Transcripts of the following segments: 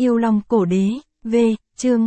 Yêu Long Cổ Đế, V, chương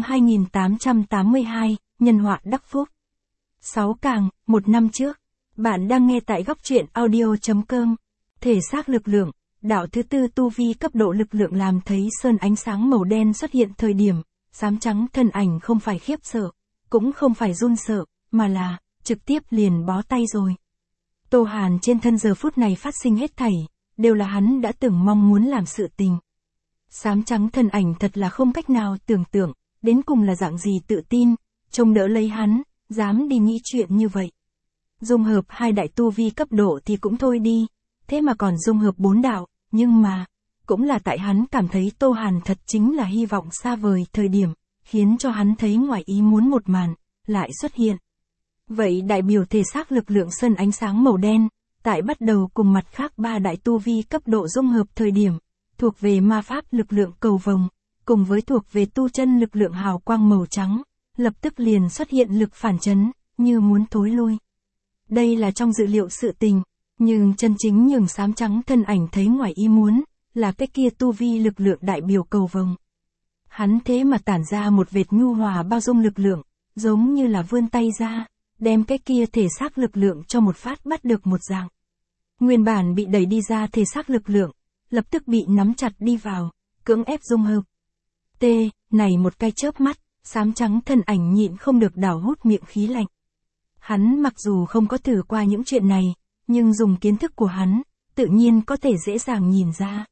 2882, Nhân họa đắc phúc. 6 càng, 1 năm trước. Bạn đang nghe tại góc truyện audio.com. Thể xác lực lượng, đạo thứ tư tu vi cấp độ lực lượng làm thấy sơn ánh sáng màu đen xuất hiện thời điểm, xám trắng thân ảnh không phải khiếp sợ, cũng không phải run sợ, mà là, trực tiếp liền bó tay rồi. Tô Hàn trên thân giờ phút này phát sinh hết thảy, đều là hắn đã từng mong muốn làm sự tình. Xám trắng thân ảnh thật là không cách nào tưởng tượng, đến cùng là dạng gì tự tin, trông đỡ lấy hắn, dám đi nghĩ chuyện như vậy. Dung hợp hai đại tu vi cấp độ thì cũng thôi đi, thế mà còn dung hợp 4 đạo, nhưng mà, cũng là tại hắn cảm thấy Tô Hàn thật chính là hy vọng xa vời thời điểm, khiến cho hắn thấy ngoài ý muốn một màn, lại xuất hiện. Vậy đại biểu thể xác lực lượng sơn ánh sáng màu đen, tại bắt đầu cùng mặt khác 3 đại tu vi cấp độ dung hợp thời điểm, thuộc về ma pháp lực lượng cầu vồng, cùng với thuộc về tu chân lực lượng hào quang màu trắng, lập tức liền xuất hiện lực phản chấn, như muốn thối lui. Đây là trong dự liệu sự tình, nhưng chân chính nhường xám trắng thân ảnh thấy ngoài ý muốn, là cái kia tu vi lực lượng đại biểu cầu vồng. Hắn thế mà tản ra một vệt nhu hòa bao dung lực lượng, giống như là vươn tay ra, đem cái kia thể xác lực lượng cho một phát bắt được một dạng. Nguyên bản bị đẩy đi ra thể xác lực lượng, lập tức bị nắm chặt đi vào, cưỡng ép dung hợp. Này một cái chớp mắt, xám trắng thân ảnh nhịn không được đảo hút miệng khí lạnh. Hắn mặc dù không có thử qua những chuyện này, nhưng dùng kiến thức của hắn, tự nhiên có thể dễ dàng nhìn ra.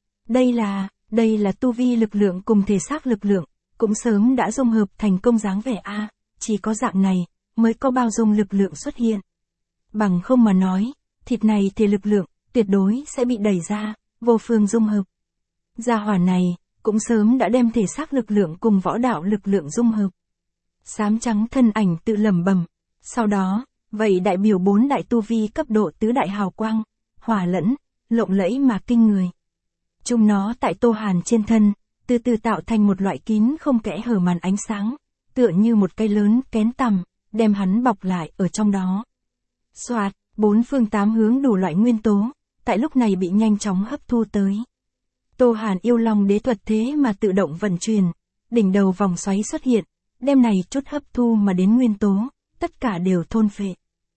Đây là tu vi lực lượng cùng thể xác lực lượng, cũng sớm đã dung hợp thành công dáng vẻ A, chỉ có dạng này, mới có bao dung lực lượng xuất hiện. Bằng không mà nói, thịt này thì lực lượng, tuyệt đối sẽ bị đẩy ra, vô phương dung hợp. Gia hỏa này, cũng sớm đã đem thể xác lực lượng cùng võ đạo lực lượng dung hợp. Xám trắng thân ảnh tự lẩm bẩm. Sau đó, vậy đại biểu 4 đại tu vi cấp độ tứ đại hào quang, hòa lẫn, lộng lẫy mà kinh người. Chúng nó tại Tô Hàn trên thân, từ từ tạo thành một loại kín không kẽ hở màn ánh sáng, tựa như một cây lớn kén tằm, đem hắn bọc lại ở trong đó. Soạt, 4 phương 8 hướng đủ loại nguyên tố, tại lúc này bị nhanh chóng hấp thu tới. Tô Hàn yêu long đế thuật thế mà tự động vận chuyển, đỉnh đầu vòng xoáy xuất hiện, đem này chút hấp thu mà đến nguyên tố, tất cả đều thôn phệ.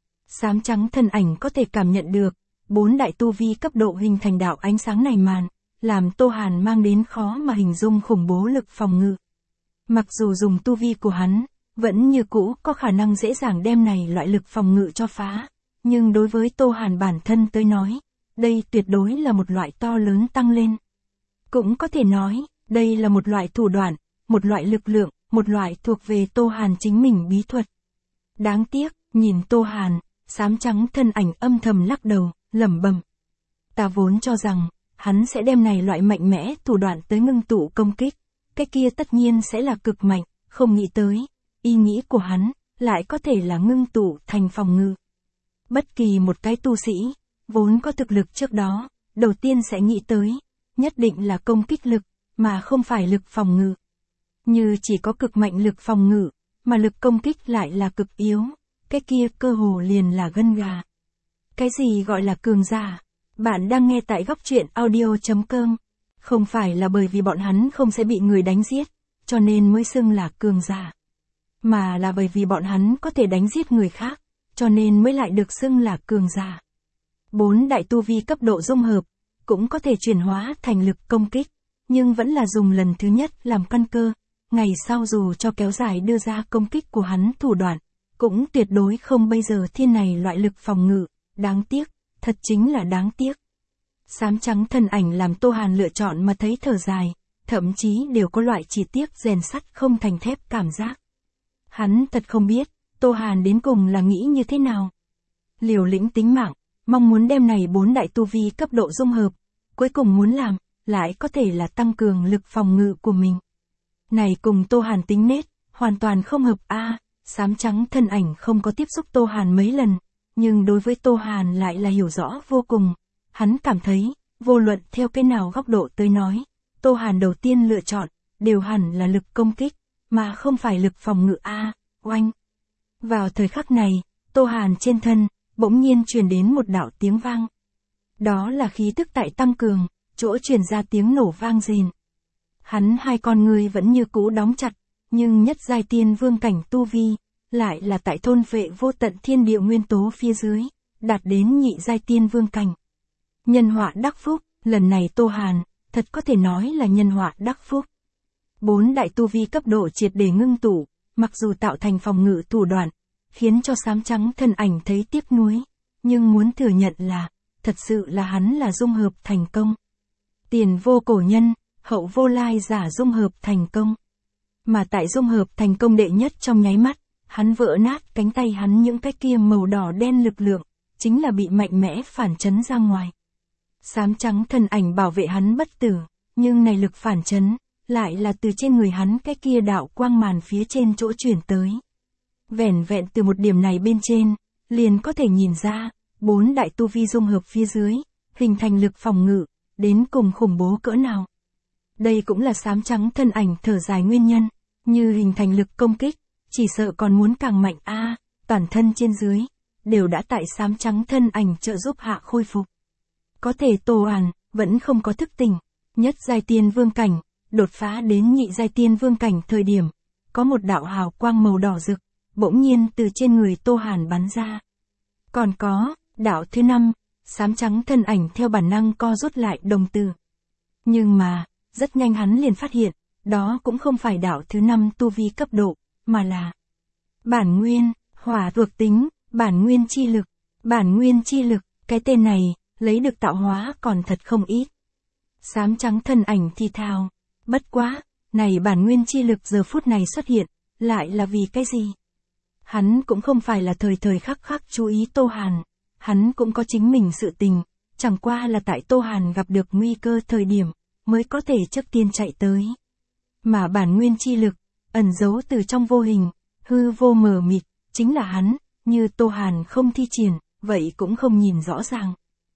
Xám trắng thân ảnh có thể cảm nhận được, 4 đại tu vi cấp độ hình thành đạo ánh sáng này màn, làm Tô Hàn mang đến khó mà hình dung khủng bố lực phòng ngự. Mặc dù dùng tu vi của hắn, vẫn như cũ có khả năng dễ dàng đem này loại lực phòng ngự cho phá, nhưng đối với Tô Hàn bản thân tới nói, đây tuyệt đối là một loại to lớn tăng lên. Cũng có thể nói, đây là một loại thủ đoạn, một loại lực lượng, một loại thuộc về Tô Hàn chính mình bí thuật. Đáng tiếc, nhìn Tô Hàn, xám trắng thân ảnh âm thầm lắc đầu, lẩm bẩm. Ta vốn cho rằng, hắn sẽ đem này loại mạnh mẽ thủ đoạn tới ngưng tụ công kích, cái kia tất nhiên sẽ là cực mạnh, không nghĩ tới, ý nghĩ của hắn, lại có thể là ngưng tụ thành phòng ngự. Bất kỳ một cái tu sĩ, vốn có thực lực trước đó, đầu tiên sẽ nghĩ tới, nhất định là công kích lực, mà không phải lực phòng ngự. Như chỉ có cực mạnh lực phòng ngự, mà lực công kích lại là cực yếu, cái kia cơ hồ liền là gân gà. Cái gì gọi là cường giả? Bạn đang nghe tại góc truyện audio.com. Không phải là bởi vì bọn hắn không sẽ bị người đánh giết, cho nên mới xưng là cường giả. Mà là bởi vì bọn hắn có thể đánh giết người khác, cho nên mới lại được xưng là cường giả. 4 đại tu vi cấp độ dung hợp, cũng có thể chuyển hóa thành lực công kích, nhưng vẫn là dùng lần thứ nhất làm căn cơ. Ngày sau dù cho kéo dài đưa ra công kích của hắn thủ đoạn, cũng tuyệt đối không bây giờ thiên này loại lực phòng ngự, đáng tiếc, thật chính là đáng tiếc. Xám trắng thân ảnh làm Tô Hàn lựa chọn mà thấy thở dài, thậm chí đều có loại chỉ tiếc rèn sắt không thành thép cảm giác. Hắn thật không biết, Tô Hàn đến cùng là nghĩ như thế nào. Liều lĩnh tính mạng, mong muốn đem này 4 đại tu vi cấp độ dung hợp, cuối cùng muốn làm, lại có thể là tăng cường lực phòng ngự của mình. Này cùng Tô Hàn tính nết, hoàn toàn không hợp a. Xám trắng thân ảnh không có tiếp xúc Tô Hàn mấy lần, nhưng đối với Tô Hàn lại là hiểu rõ vô cùng. Hắn cảm thấy, vô luận theo cái nào góc độ tới nói, Tô Hàn đầu tiên lựa chọn, đều hẳn là lực công kích, mà không phải lực phòng ngự a. Oanh. Vào thời khắc này, Tô Hàn trên thân, bỗng nhiên truyền đến một đạo tiếng vang. Đó là khí tức tại tăng cường, chỗ truyền ra tiếng nổ vang rền. Hắn hai con ngươi vẫn như cũ đóng chặt, nhưng nhất giai tiên vương cảnh tu vi, lại là tại thôn vệ vô tận thiên địa nguyên tố phía dưới, đạt đến nhị giai tiên vương cảnh. Nhân họa đắc phúc, lần này Tô Hàn, thật có thể nói là nhân họa đắc phúc. 4 đại tu vi cấp độ triệt để ngưng tụ, mặc dù tạo thành phòng ngự thủ đoạn, khiến cho xám trắng thân ảnh thấy tiếc nuối, nhưng muốn thừa nhận là, thật sự là hắn là dung hợp thành công. Tiền vô cổ nhân, hậu vô lai giả dung hợp thành công. Mà tại dung hợp thành công đệ nhất trong nháy mắt, hắn vỡ nát cánh tay hắn những cái kia màu đỏ đen lực lượng, chính là bị mạnh mẽ phản chấn ra ngoài. Xám trắng thân ảnh bảo vệ hắn bất tử, nhưng này lực phản chấn, lại là từ trên người hắn cái kia đạo quang màn phía trên chỗ chuyển tới. Vẻn vẹn từ một điểm này bên trên, liền có thể nhìn ra, 4 đại tu vi dung hợp phía dưới, hình thành lực phòng ngự, đến cùng khủng bố cỡ nào. Đây cũng là xám trắng thân ảnh thở dài nguyên nhân, như hình thành lực công kích, chỉ sợ còn muốn càng mạnh toàn thân trên dưới, đều đã tại xám trắng thân ảnh trợ giúp hạ khôi phục. Có thể Tô Hàn, vẫn không có thức tỉnh, nhất giai tiên vương cảnh, đột phá đến nhị giai tiên vương cảnh thời điểm, có một đạo hào quang màu đỏ rực, bỗng nhiên từ trên người Tô Hàn bắn ra. Còn có, đạo thứ 5, xám trắng thân ảnh theo bản năng co rút lại đồng tử. Nhưng mà, rất nhanh hắn liền phát hiện, đó cũng không phải đạo thứ 5 tu vi cấp độ, mà là bản nguyên, hỏa thuộc tính, bản nguyên chi lực. Bản nguyên chi lực, cái tên này, lấy được tạo hóa còn thật không ít. Xám trắng thân ảnh thì thào, bất quá, này bản nguyên chi lực giờ phút này xuất hiện, lại là vì cái gì? Hắn cũng không phải là thời thời khắc khắc chú ý Tô Hàn, hắn cũng có chính mình sự tình, chẳng qua là tại Tô Hàn gặp được nguy cơ thời điểm, mới có thể trước tiên chạy tới. Mà bản nguyên chi lực, ẩn giấu từ trong vô hình, hư vô mờ mịt, chính là hắn, như Tô Hàn không thi triển, vậy cũng không nhìn rõ ràng.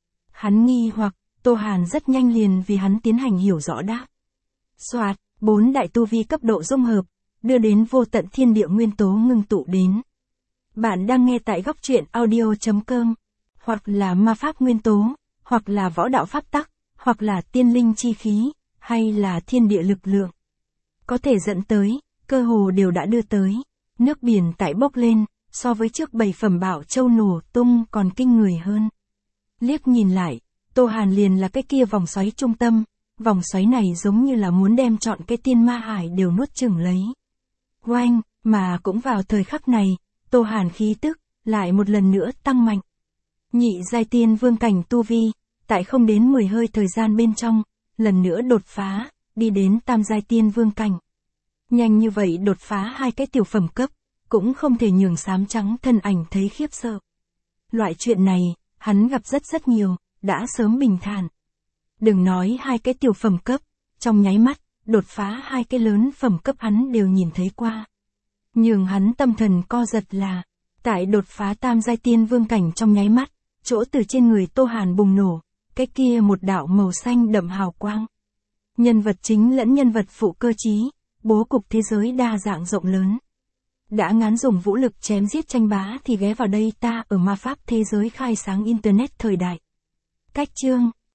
Hắn nghi hoặc, Tô Hàn rất nhanh liền vì hắn tiến hành hiểu rõ đáp. Soạt, 4 đại tu vi cấp độ dung hợp, đưa đến vô tận thiên địa nguyên tố ngưng tụ đến. Bạn đang nghe tại góc truyện audio.com, hoặc là ma pháp nguyên tố, hoặc là võ đạo pháp tắc, hoặc là tiên linh chi khí, hay là thiên địa lực lượng. Có thể dẫn tới, cơ hồ đều đã đưa tới. Nước biển tại bốc lên, so với trước 7 phẩm bảo châu nổ tung còn kinh người hơn. Liếc nhìn lại, Tô Hàn liền là cái kia vòng xoáy trung tâm, vòng xoáy này giống như là muốn đem trọn cái tiên ma hải đều nuốt chửng lấy. Oanh, mà cũng vào thời khắc này, Tô Hàn khí tức, lại một lần nữa tăng mạnh. Nhị giai tiên vương cảnh tu vi, tại không đến 10 hơi thời gian bên trong, lần nữa đột phá, đi đến tam giai tiên vương cảnh. Nhanh như vậy đột phá 2 cái tiểu phẩm cấp, cũng không thể nhường xám trắng thân ảnh thấy khiếp sợ. Loại chuyện này, hắn gặp rất nhiều, đã sớm bình thản. Đừng nói 2 cái tiểu phẩm cấp, trong nháy mắt, đột phá 2 cái lớn phẩm cấp hắn đều nhìn thấy qua. Nhường hắn tâm thần co giật là, tại đột phá tam giai tiên vương cảnh trong nháy mắt, chỗ từ trên người Tô Hàn bùng nổ, cái kia một đạo màu xanh đậm hào quang. Nhân vật chính lẫn nhân vật phụ cơ trí, bố cục thế giới đa dạng rộng lớn. Đã ngán dùng vũ lực chém giết tranh bá thì ghé vào đây ta ở ma pháp thế giới khai sáng internet thời đại. Cách chương